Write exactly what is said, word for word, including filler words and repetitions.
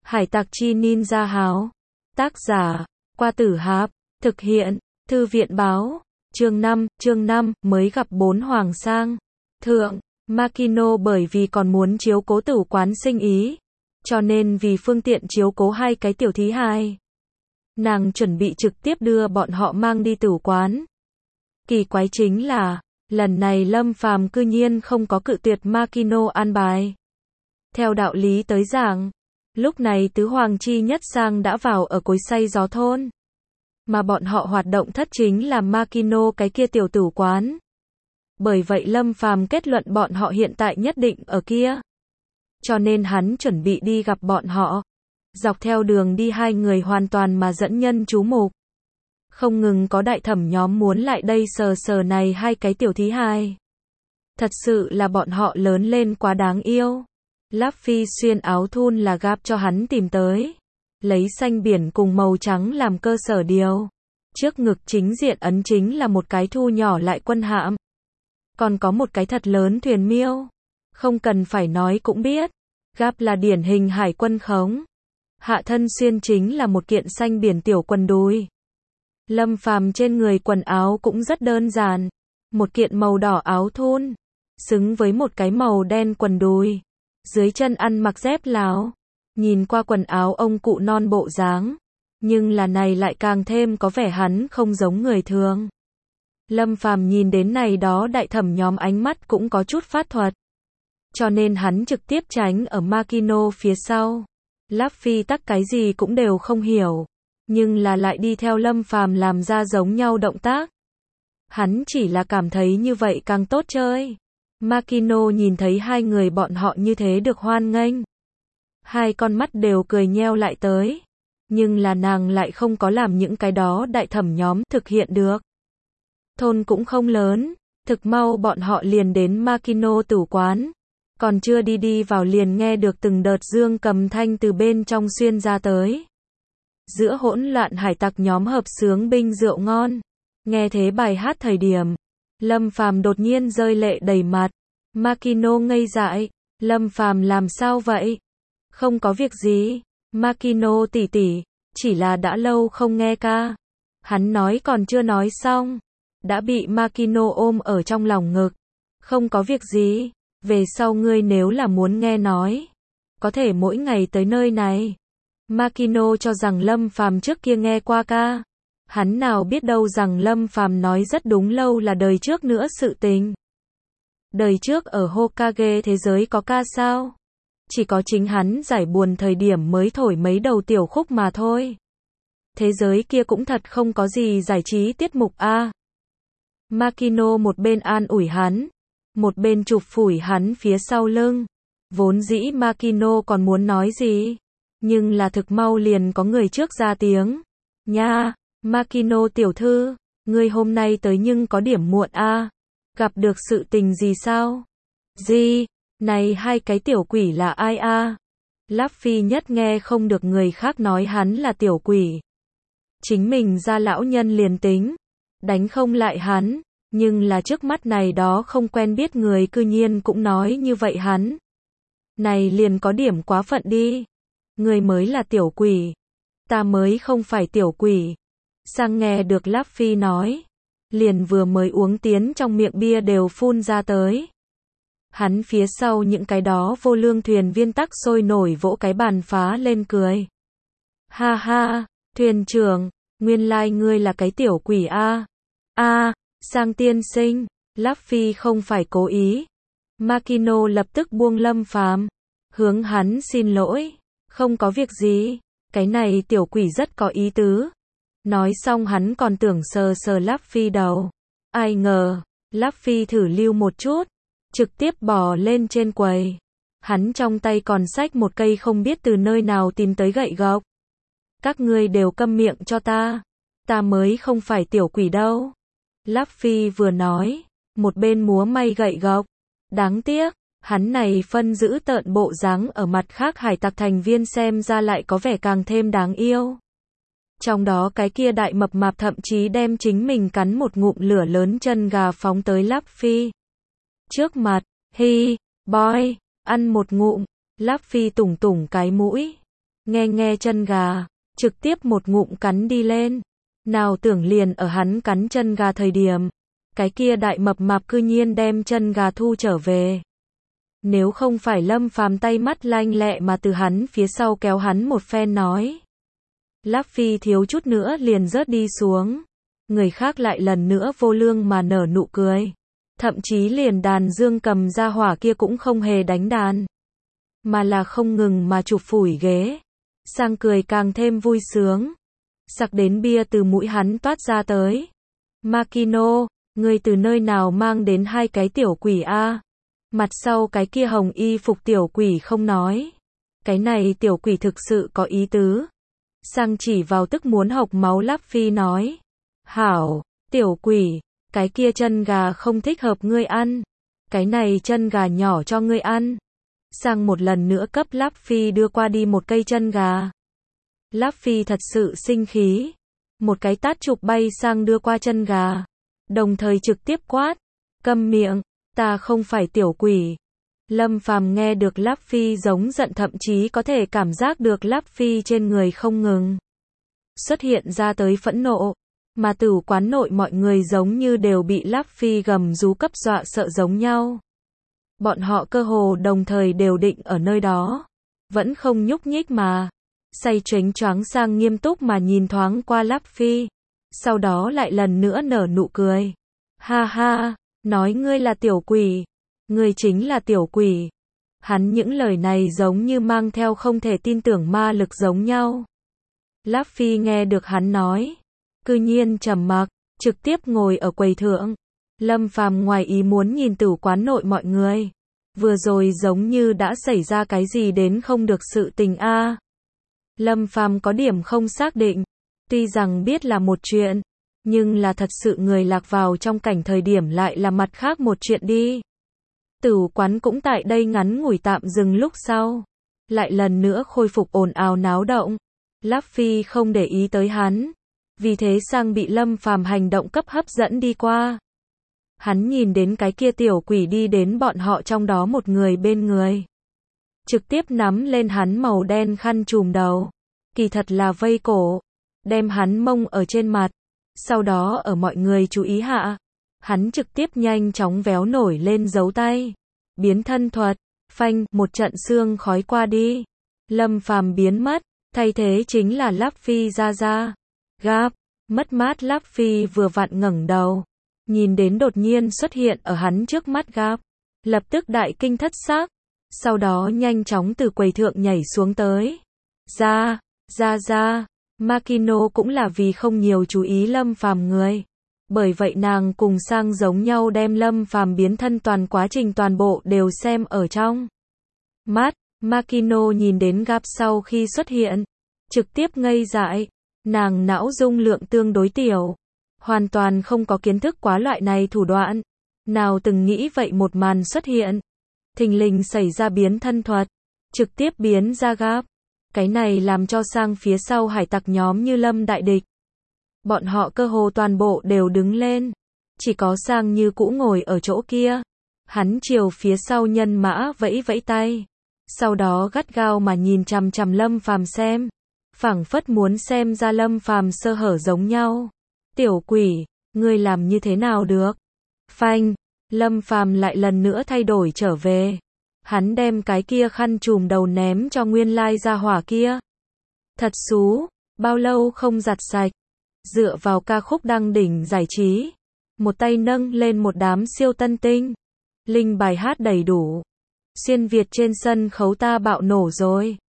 Hải tặc chi ninja háo. Tác giả, Qua Tử Hạp. Thực hiện, Thư viện báo. Chương năm, chương năm, mới gặp bốn hoàng sang. Thượng, Makino bởi vì còn muốn chiếu cố tử quán sinh ý. Cho nên vì phương tiện chiếu cố hai cái tiểu thí hài. Nàng chuẩn bị trực tiếp đưa bọn họ mang đi tử quán. Kỳ quái chính là, lần này Lâm Phàm cư nhiên không có cự tuyệt Makino an bài. Theo đạo lý tới giảng, lúc này tứ hoàng chi nhất sang đã vào ở cối xay gió thôn. Mà bọn họ hoạt động thất chính là Makino cái kia tiểu tử quán. Bởi vậy Lâm Phàm kết luận bọn họ hiện tại nhất định ở kia. Cho nên hắn chuẩn bị đi gặp bọn họ. Dọc theo đường đi hai người hoàn toàn mà dẫn nhân chú mục. Không ngừng có đại thẩm nhóm muốn lại đây sờ sờ này hai cái tiểu thí hài. Thật sự là bọn họ lớn lên quá đáng yêu. Luffy xuyên áo thun là Gap cho hắn tìm tới. Lấy xanh biển cùng màu trắng làm cơ sở điều. Trước ngực chính diện ấn chính là một cái thu nhỏ lại quân hạm. Còn có một cái thật lớn thuyền miêu. Không cần phải nói cũng biết. Gap là điển hình hải quân khống. Hạ thân xuyên chính là một kiện xanh biển tiểu quần đùi. Lâm Phàm trên người quần áo cũng rất đơn giản. Một kiện màu đỏ áo thun. Xứng với một cái màu đen quần đùi. Dưới chân ăn mặc dép láo. Nhìn qua quần áo ông cụ non bộ dáng. Nhưng là này lại càng thêm có vẻ hắn không giống người thường. Lâm Phàm nhìn đến này đó đại thẩm nhóm ánh mắt cũng có chút phát thuật. Cho nên hắn trực tiếp tránh ở Makino phía sau. Luffy tắc cái gì cũng đều không hiểu. Nhưng là lại đi theo Lâm Phàm làm ra giống nhau động tác. Hắn chỉ là cảm thấy như vậy càng tốt chơi. Makino nhìn thấy hai người bọn họ như thế được hoan nghênh. Hai con mắt đều cười nheo lại tới. Nhưng là nàng lại không có làm những cái đó đại thẩm nhóm thực hiện được. Thôn cũng không lớn. Thực mau bọn họ liền đến Makino tử quán. Còn chưa đi đi vào liền nghe được từng đợt dương cầm thanh từ bên trong xuyên ra tới. Giữa hỗn loạn hải tặc nhóm hợp sướng binh rượu ngon. Nghe thế bài hát thời điểm. Lâm Phàm đột nhiên rơi lệ đầy mặt. Makino ngây dại. Lâm Phàm làm sao vậy? Không có việc gì. Makino tỷ tỷ. Chỉ là đã lâu không nghe ca. Hắn nói còn chưa nói xong. Đã bị Makino ôm ở trong lòng ngực. Không có việc gì. Về sau ngươi nếu là muốn nghe nói. Có thể mỗi ngày tới nơi này. Makino cho rằng Lâm Phàm trước kia nghe qua ca. Hắn nào biết đâu rằng Lâm Phàm nói rất đúng lâu là đời trước nữa sự tình. Đời trước ở Hokage thế giới có ca sao? Chỉ có chính hắn giải buồn thời điểm mới thổi mấy đầu tiểu khúc mà thôi. Thế giới kia cũng thật không có gì giải trí tiết mục a. À. Makino một bên an ủi hắn, một bên chụp phủi hắn phía sau lưng. Vốn dĩ Makino còn muốn nói gì, nhưng là thực mau liền có người trước ra tiếng. Nha, Makino tiểu thư, ngươi hôm nay tới nhưng có điểm muộn a. À. Gặp được sự tình gì sao? Gì? Này hai cái tiểu quỷ là ai a? À? Luffy nhất nghe không được người khác nói hắn là tiểu quỷ. Chính mình ra lão nhân liền tính. Đánh không lại hắn. Nhưng là trước mắt này đó không quen biết người cư nhiên cũng nói như vậy hắn. Này liền có điểm quá phận đi. Người mới là tiểu quỷ. Ta mới không phải tiểu quỷ. Sang nghe được Luffy nói. Liền vừa mới uống tiến trong miệng bia đều phun ra tới. Hắn phía sau những cái đó vô lương thuyền viên tắc sôi nổi vỗ cái bàn phá lên cười. Ha ha, thuyền trưởng, nguyên lai ngươi là cái tiểu quỷ a. A, Sang tiên sinh, Luffy không phải cố ý. Makino lập tức buông Lâm Phàm, hướng hắn xin lỗi. Không có việc gì, cái này tiểu quỷ rất có ý tứ. Nói xong hắn còn tưởng sờ sờ Luffy đầu. Ai ngờ, Luffy thử lưu một chút. Trực tiếp bò lên trên quầy. Hắn trong tay còn xách một cây không biết từ nơi nào tìm tới gậy gộc. Các ngươi đều câm miệng cho ta. Ta mới không phải tiểu quỷ đâu. Luffy vừa nói, một bên múa may gậy gộc. Đáng tiếc, hắn này phân giữ tợn bộ dáng ở mặt khác hải tặc thành viên xem ra lại có vẻ càng thêm đáng yêu. Trong đó cái kia đại mập mạp thậm chí đem chính mình cắn một ngụm lửa lớn chân gà phóng tới Luffy. Trước mặt, hi, boy, ăn một ngụm, Luffy tủng tủng cái mũi. nghe nghe chân gà, trực tiếp một ngụm cắn đi lên. Nào tưởng liền ở hắn cắn chân gà thời điểm, cái kia đại mập mạp cư nhiên đem chân gà thu trở về. Nếu không phải Lâm Phàm tay mắt lanh lẹ mà từ hắn phía sau kéo hắn một phen nói. Láp Phi thiếu chút nữa liền rớt đi xuống. Người khác lại lần nữa vô lương mà nở nụ cười. Thậm chí liền đàn dương cầm ra hỏa kia cũng không hề đánh đàn. Mà là không ngừng mà chụp phủi ghế. Sang cười càng thêm vui sướng. Sặc đến bia từ mũi hắn toát ra tới. Makino, ngươi từ nơi nào mang đến hai cái tiểu quỷ a? Mặt sau cái kia hồng y phục tiểu quỷ không nói. Cái này tiểu quỷ thực sự có ý tứ. Sang chỉ vào tức muốn hộc máu Láp Phi nói. Hảo, tiểu quỷ, cái kia chân gà không thích hợp ngươi ăn. Cái này chân gà nhỏ cho ngươi ăn. Sang một lần nữa cấp Láp Phi đưa qua đi một cây chân gà. Láp Phi thật sự sinh khí. Một cái tát chụp bay sang đưa qua chân gà. Đồng thời trực tiếp quát. Câm miệng, ta không phải tiểu quỷ. Lâm Phàm nghe được Láp Phi giống giận, thậm chí có thể cảm giác được Láp Phi trên người không ngừng xuất hiện ra tới phẫn nộ. Mà tử quán nội mọi người giống như đều bị Láp Phi gầm rú cấp dọa sợ giống nhau. Bọn họ cơ hồ đồng thời đều định ở nơi đó. Vẫn không nhúc nhích mà. Say chếnh choáng sang nghiêm túc mà nhìn thoáng qua Láp Phi. Sau đó lại lần nữa nở nụ cười. Ha ha, nói ngươi là tiểu quỷ. Ngươi chính là tiểu quỷ. Hắn những lời này giống như mang theo không thể tin tưởng ma lực giống nhau. Láp Phi nghe được hắn nói. Cư nhiên trầm mặc, trực tiếp ngồi ở quầy thượng. Lâm Phàm ngoài ý muốn nhìn tử quán nội mọi người. Vừa rồi giống như đã xảy ra cái gì đến không được sự tình a. Lâm Phàm có điểm không xác định. Tuy rằng biết là một chuyện, nhưng là thật sự người lạc vào trong cảnh thời điểm lại là mặt khác một chuyện đi. Tử quán cũng tại đây ngắn ngủi tạm dừng lúc sau. Lại lần nữa khôi phục ồn ào náo động. Láp Phi không để ý tới hắn. Vì thế sang bị Lâm Phàm hành động cấp hấp dẫn đi qua. Hắn nhìn đến cái kia tiểu quỷ đi đến bọn họ trong đó một người bên người. Trực tiếp nắm lên hắn màu đen khăn trùm đầu. Kỳ thật là vây cổ. Đem hắn mông ở trên mặt. Sau đó ở mọi người chú ý hạ. Hắn trực tiếp nhanh chóng véo nổi lên dấu tay. Biến thân thuật. Phanh, một trận xương khói qua đi. Lâm Phàm biến mất. Thay thế chính là Láp Phi ra ra. Gáp. Mất mát Láp Phi vừa vặn ngẩng đầu. Nhìn đến đột nhiên xuất hiện ở hắn trước mắt Gáp. Lập tức đại kinh thất xác. Sau đó nhanh chóng từ quầy thượng nhảy xuống tới. Ra, ra ra. Makino cũng là vì không nhiều chú ý Lâm Phàm người. Bởi vậy nàng cùng sang giống nhau đem Lâm Phàm biến thân toàn quá trình toàn bộ đều xem ở trong mắt. Makino nhìn đến Gáp sau khi xuất hiện. Trực tiếp ngây dại. Nàng não dung lượng tương đối tiểu. Hoàn toàn không có kiến thức quá loại này thủ đoạn. Nào từng nghĩ vậy một màn xuất hiện. Thình lình xảy ra biến thân thuật. Trực tiếp biến ra Gáp. Cái này làm cho sang phía sau hải tặc nhóm như lâm đại địch. Bọn họ cơ hồ toàn bộ đều đứng lên. Chỉ có sang như cũ ngồi ở chỗ kia. Hắn chiều phía sau nhân mã vẫy vẫy tay. Sau đó gắt gao mà nhìn chằm chằm Lâm Phàm xem. Phảng phất muốn xem ra Lâm Phàm sơ hở giống nhau. Tiểu quỷ, ngươi làm như thế nào được? Phanh, Lâm Phàm lại lần nữa thay đổi trở về. Hắn đem cái kia khăn trùm đầu ném cho nguyên lai gia hỏa kia. Thật xú, bao lâu không giặt sạch. Dựa vào ca khúc đăng đỉnh giải trí. Một tay nâng lên một đám siêu tân tinh. Linh bài hát đầy đủ. Xuyên Việt trên sân khấu ta bạo nổ rồi.